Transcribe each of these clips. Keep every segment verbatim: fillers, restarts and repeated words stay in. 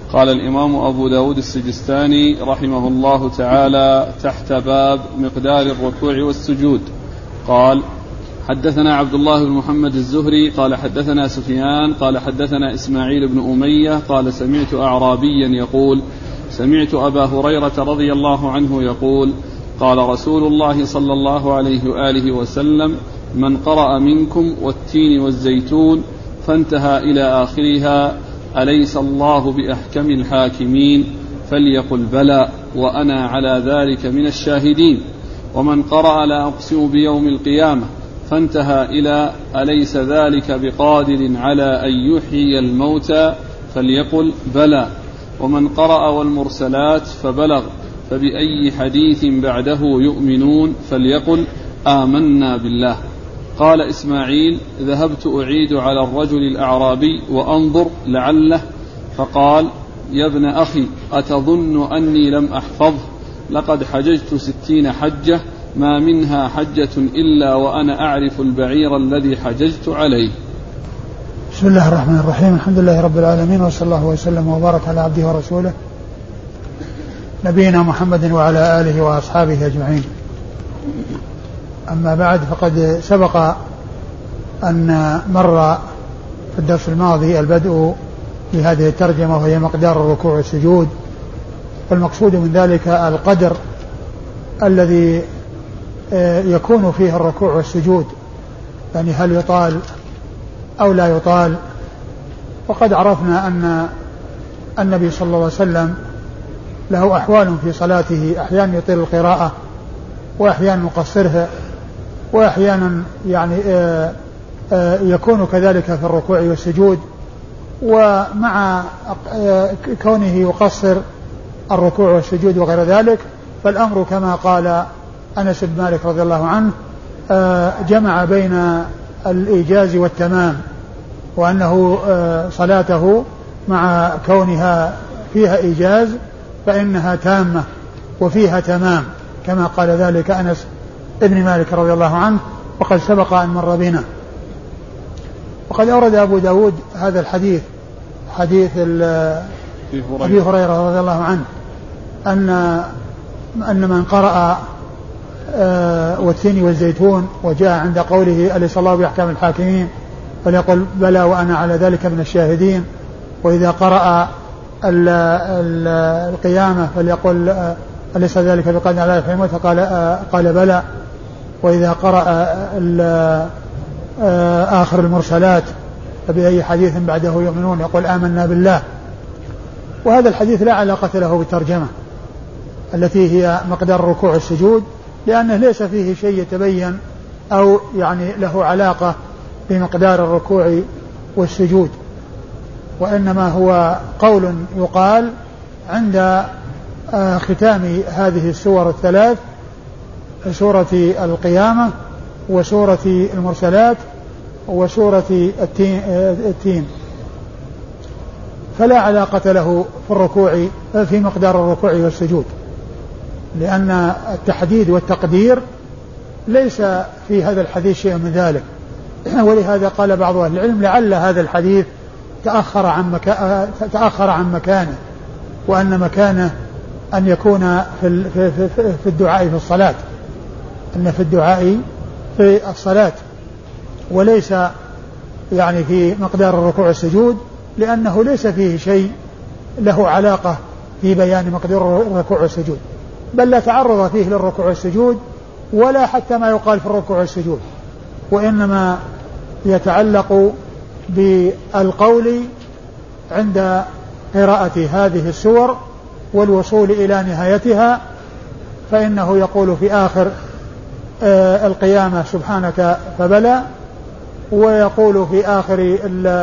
قال الإمام أبو داود السجستاني رحمه الله تعالى تحت باب مقدار الركوع والسجود قال: حدثنا عبد الله بن محمد الزهري قال حدثنا سفيان قال حدثنا إسماعيل بن أمية قال سمعت أعرابيا يقول: سمعت أبا هريرة رضي الله عنه يقول: قال رسول الله صلى الله عليه وآله وسلم: من قرأ منكم والتين والزيتون فانتهى إلى آخرها أليس الله بأحكم الحاكمين؟ فليقل بلى وأنا على ذلك من الشاهدين. ومن قرأ لا أقسم بيوم القيامة فانتهى إلى أليس ذلك بقادر على أن يحيي الموتى فليقل بلى. ومن قرأ والمرسلات فبلغ فبأي حديث بعده يؤمنون فليقل آمنا بالله. قال إسماعيل: ذهبت أعيد على الرجل الأعرابي وأنظر لعله، فقال: يا ابن أخي أتظن أني لم أحفظه؟ لقد حججت ستين حجة ما منها حجة إلا وأنا أعرف البعير الذي حججت عليه. بسم الله الرحمن الرحيم. الحمد لله رب العالمين، وصلى الله وسلم وبارك على عبده ورسوله نبينا محمد وعلى آله وأصحابه أجمعين. أما بعد، فقد سبق أن مر في الدرس الماضي البدء بهذه الترجمة، وهي مقدار الركوع والسجود، والمقصود من ذلك القدر الذي يكون فيه الركوع والسجود، يعني هل يطال أو لا يطال. وقد عرفنا أن النبي صلى الله عليه وسلم له أحوال في صلاته، أحيانا يطيل القراءة وأحيانا يقصرها، وأحيانا يعني يكون كذلك في الركوع والسجود. ومع كونه يقصر الركوع والسجود وغير ذلك، فالأمر كما قال أنس بن مالك رضي الله عنه: جمع بين الإيجاز والتمام، وأنه صلاته مع كونها فيها إيجاز فإنها تامة وفيها تمام، كما قال ذلك أنس بن مالك رضي الله عنه، وقد سبق أن مر بنا. وقد أورد أبو داود هذا الحديث، حديث أبي هريرة رضي الله عنه، أن أن من قرأ والتين والزيتون وجاء عند قوله أليس الله بأحكم الحاكمين فليقل بلى وأنا على ذلك من الشاهدين. وإذا قرأ ال ال القيامة فليقل أليس ذلك بقادر على يحيي الموتى قال قال بلى. وإذا قرأ آخر المرسلات فبأي حديث بعده يؤمنون يقول آمنا بالله. وهذا الحديث لا علاقة له بالترجمة التي هي مقدار الركوع والسجود، لأنه ليس فيه شيء يتبين أو يعني له علاقة بمقدار الركوع والسجود، وإنما هو قول يقال عند ختام هذه السور الثلاث، سورة القيامة وسورة المرسلات وسورة التين، فلا علاقة له في الركوع في مقدار الركوع والسجود، لأن التحديد والتقدير ليس في هذا الحديث شيء من ذلك. ولهذا قال بعض أهل العلم لعل هذا الحديث تأخر عن مكا... تأخر عن مكانه، وأن مكانه أن يكون في في في الدعاء في الصلاة، أن في الدعاء في الصلاة، وليس يعني في مقدار الركوع والسجود، لأنه ليس فيه شيء له علاقة في بيان مقدار الركوع والسجود، بل لا تعرض فيه للركوع والسجود ولا حتى ما يقال في الركوع والسجود، وإنما يتعلق بالقول عند قراءة هذه السور والوصول إلى نهايتها، فإنه يقول في آخر آه القيامة سبحانك فبلى، ويقول في آخر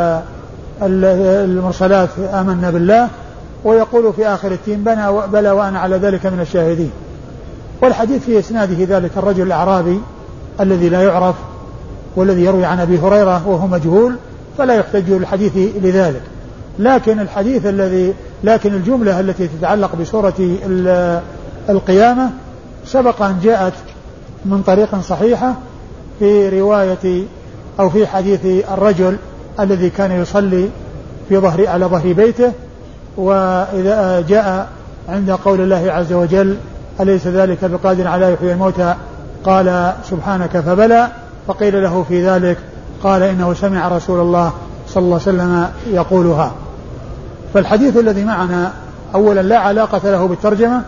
المرسلات آمنا بالله، ويقول في آخر التين بلى وأنا على ذلك من الشاهدين. والحديث في إسناده ذلك الرجل الأعرابي الذي لا يعرف والذي يروي عن أبي هريرة وهو مجهول، فلا يحتج الحديث لذلك. لكن الحديث الذي لكن الجملة التي تتعلق بسورة القيامة سبق أن جاءت من طريق صحيحة في رواية أو في حديث الرجل الذي كان يصلي في ظهر على ظهر بيته، وإذا جاء عند قول الله عز وجل أليس ذلك بقادر على يحيي الموتى قال سبحانك فبلى، فقيل له في ذلك قال إنه سمع رسول الله صلى الله عليه وسلم يقولها. فالحديث الذي معنا أولا لا علاقة له بالترجمة،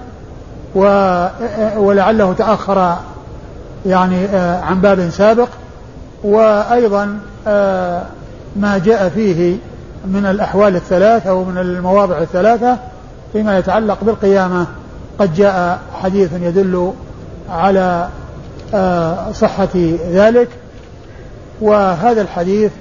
ولعله تأخر يعني عن باب سابق، وأيضا ما جاء فيه من الأحوال الثلاثة ومن المواضع الثلاثة فيما يتعلق بالقيامة قد جاء حديث يدل على صحة ذلك، وهذا الحديث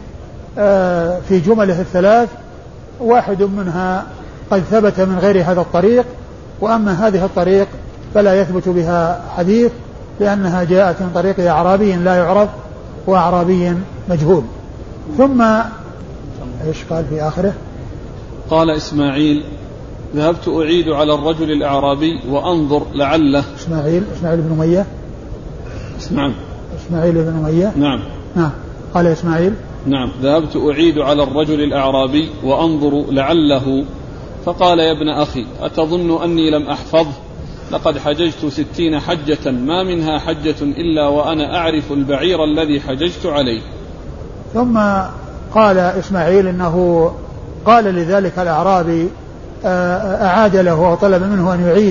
في جمله الثلاث واحد منها قد ثبت من غير هذا الطريق، وأما هذه الطريق فلا يثبت بها حديث لأنها جاءت من طريق أعرابي لا يعرف وأعرابي مجهول. ثم إيش قال في آخره؟ قال إسماعيل ذهبت أعيد على الرجل الأعرابي وأنظر لعله. إسماعيل إسماعيل بن أمية. نعم. إسماعيل بن أمية. نعم. نعم. قال إسماعيل نعم ذهبت أعيد على الرجل الأعرابي وأنظر لعله، فقال يا ابن أخي أتظن أني لم أحفظه؟ لقد حججت ستين حجة ما منها حجة إلا وأنا أعرف البعير الذي حججت عليه. ثم قال إسماعيل إنه قال لذلك الأعرابي أعاد له وطلب منه أن يعيد،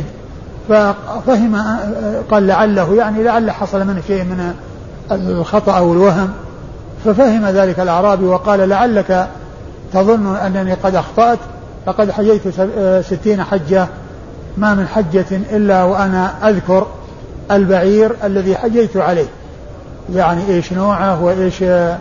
ففهم قال لعله يعني لعل حصل منه شيء من الخطأ أو الوهم، ففهم ذلك الأعرابي وقال لعلك تظن أنني قد أخطأت، لقد حجيت ستين حجة ما من حجة إلا وأنا أذكر البعير الذي حجيت عليه، يعني إيش نوعه وإيش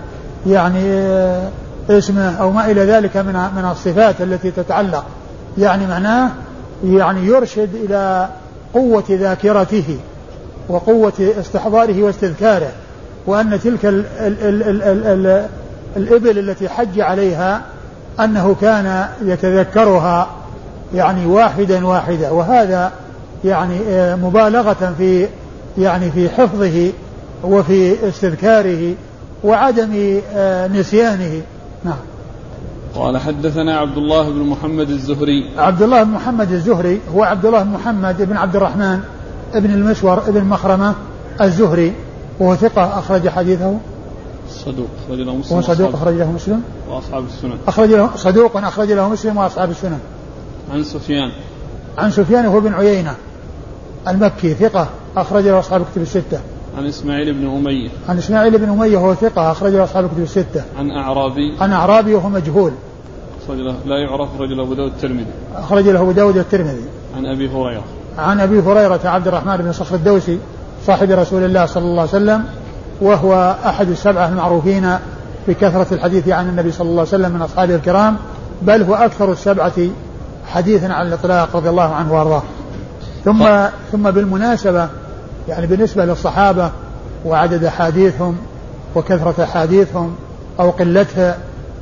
يعني اسمه أو ما إلى ذلك من من الصفات التي تتعلق، يعني معناه يعني يرشد إلى قوة ذاكرته وقوة استحضاره واستذكاره، وأن تلك ال ال ال ال ال ال الإبل التي حج عليها أنه كان يتذكرها يعني واحدا واحدا، وهذا يعني مبالغة في يعني في حفظه وفي استذكاره وعدم نسيانه. نعم. قال حدثنا عبد الله بن محمد الزهري. عبد الله بن محمد الزهري هو عبد الله بن محمد بن عبد الرحمن ابن المسور ابن مخرمة الزهري، وهو ثقة أخرج حديثه صدوق أخرج له مسلم. وصدوق أخرج له مسلم وأصحاب السنن. أخرج له صدوق أخرج له مسلم وأصحاب السنن. عن سفيان. عن سفيان هو بن عيينة المكي ثقة أخرج له أصحاب الكتب الستة. عن إسماعيل بن أمية. عن إسماعيل بن أمية هو ثقة أخرج له أصحاب الكتب الستة. عن أعرابي. عن أعرابي وهو مجهول أخرج له لا يعرف رجل أبو داود الترمذي. أخرج له أبو داود الترمذي. عن أبي هريرة. عن أبي هريرة عبد الرحمن بن صخر الدوسي صاحب رسول الله صلى الله عليه وسلم، وهو أحد السبعة المعروفين بكثرة الحديث عن النبي صلى الله عليه وسلم من أصحابه الكرام، بل هو أكثر السبعة حديثا على الإطلاق رضي الله عنه وأرضاه. ثم ثم بالمناسبة يعني بالنسبة للصحابة وعدد أحاديثهم وكثرة أحاديثهم أو قلتها،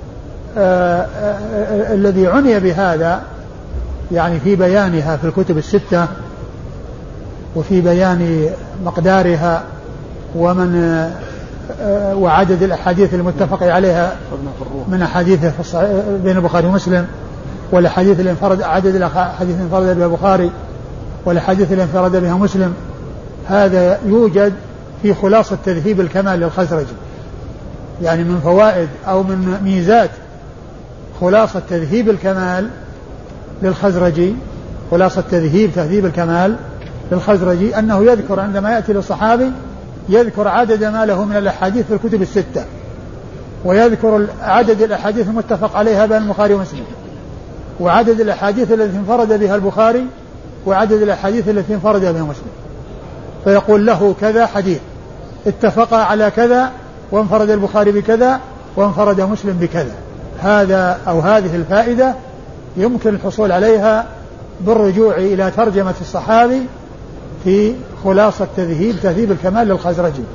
آآ آآ الذي عني بهذا يعني في بيانها في الكتب الستة وفي بيان مقدارها ومن وعدد الأحاديث المتفق عليها من أحاديث بين البخاري ومسلم، والأحاديث اللي انفرد عدد الأحاديث اللي انفرد بها البخاري والأحاديث اللي انفرد بها مسلم، هذا يوجد في خلاصة تذهيب الكمال للخزرجي، يعني من فوائد أو من ميزات خلاصة تذهيب الكمال للخزرجي، خلاصة تذهيب تهذيب الكمال للخزرجي أنه يذكر عندما يأتي للصحابي يذكر عدد ما له من الأحاديث في الكتب الستة، ويذكر عدد الأحاديث المتفق عليها بين البخاري ومسلم، وعدد الأحاديث التي انفرد بها البخاري، وعدد الأحاديث التي انفرد بها مسلم، فيقول له كذا حديث اتفق على كذا وانفرد البخاري بكذا وانفرد مسلم بكذا. هذا أو هذه الفائدة يمكن الحصول عليها بالرجوع إلى ترجمة الصحابي في خلاصة تذهيب تهذيب الكمال للخزرجي.